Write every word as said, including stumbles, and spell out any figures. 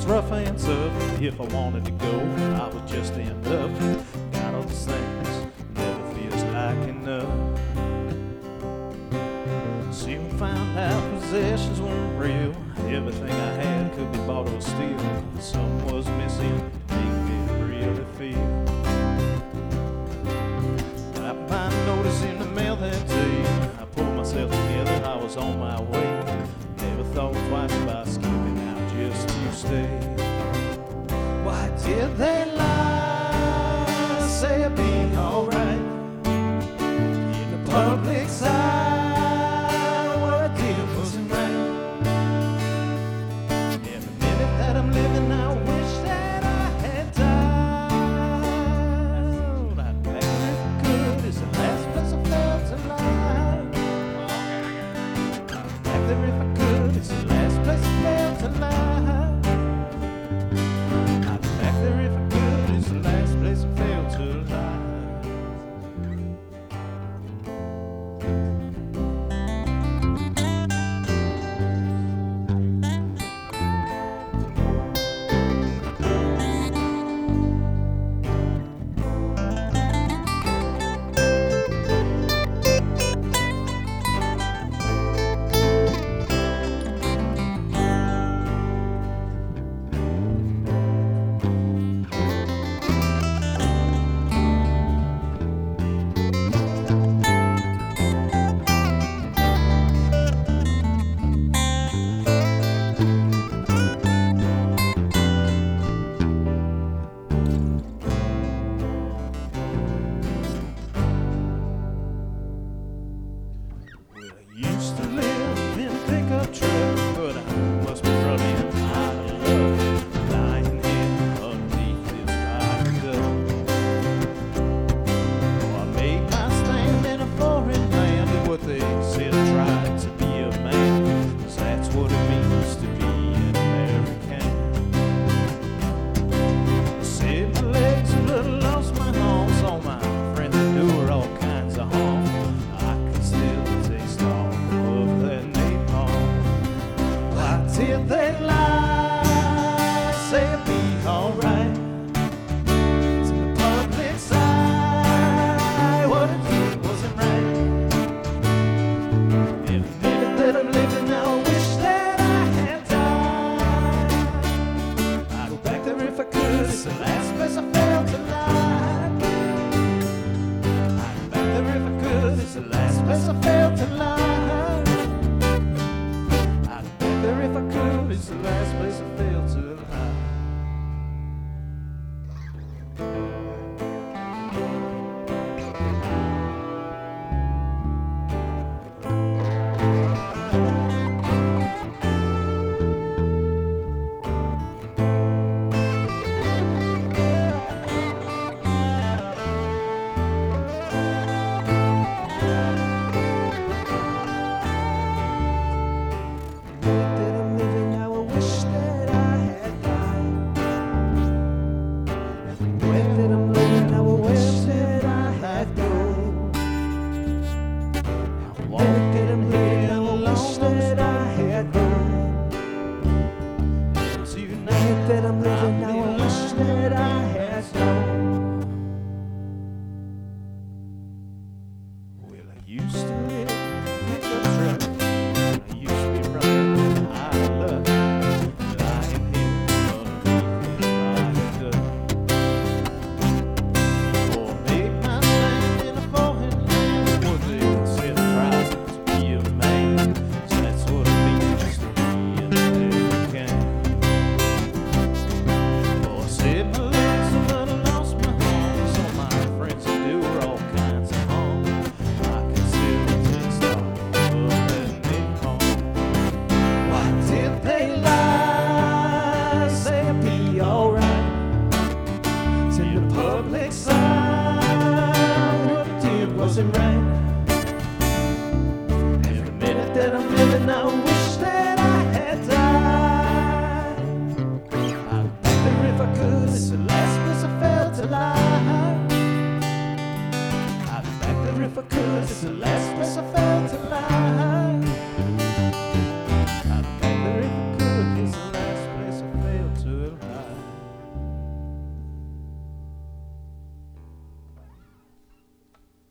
was rough and tough. If I wanted to go, I would just end up. Got all these things, never feels like enough. Soon found out possessions weren't real. Everything I had could be bought or steal. Something was missing, made me really feel. I might notice in the mail that day. I pulled myself together, I was on my way. Never thought twice about skipping out just to stay. Why did they lie? Say it'd be alright in the public side. What I did wasn't right. Every minute that I'm living, I wish that I had died. I'd back there if I could. It's the last place I felt alive. I'd back there if I could. It's the last place I felt alive. I'd back there if I could. It's the last place I felt alive. Used to live in a pickup truck, but I must be running out of luck. Lying here underneath this viaduct. Oh, I made my stand in a foreign land, and what they said I tried to be a man, 'cause that's what it means to be an American. I said my legs a little, lost my arms, all my friends that do her all kinds of harm. I can still taste all of that napalm. Why did they lie? Say it'd be alright to the public side. What I did wasn't right. Every minute that I'm living now, I wish that I had died. I'd go back there if I could. It's the last place I felt alive. I'd go back there if I could. It's the last place I felt alive. I'd go back there if I could. It's the last place I felt alive. That I'm living now, I wish that I had known. Well, I used to live in a pickup truck. I used to be running out of luck. Lying here underneath this viaduct. Oh, I made my stand in a foreign land. What they said I tried to be a man. So that's what it means to be an American. Said my legs a little, lost my arms. All my friends that do her all kinds of harm. I can still taste all of that napalm. Why did they lie? Say it'd be alright to the public side. What I did wasn't right. Every minute that I'm living, I wish that I had died. I'd back there if I could. It's the last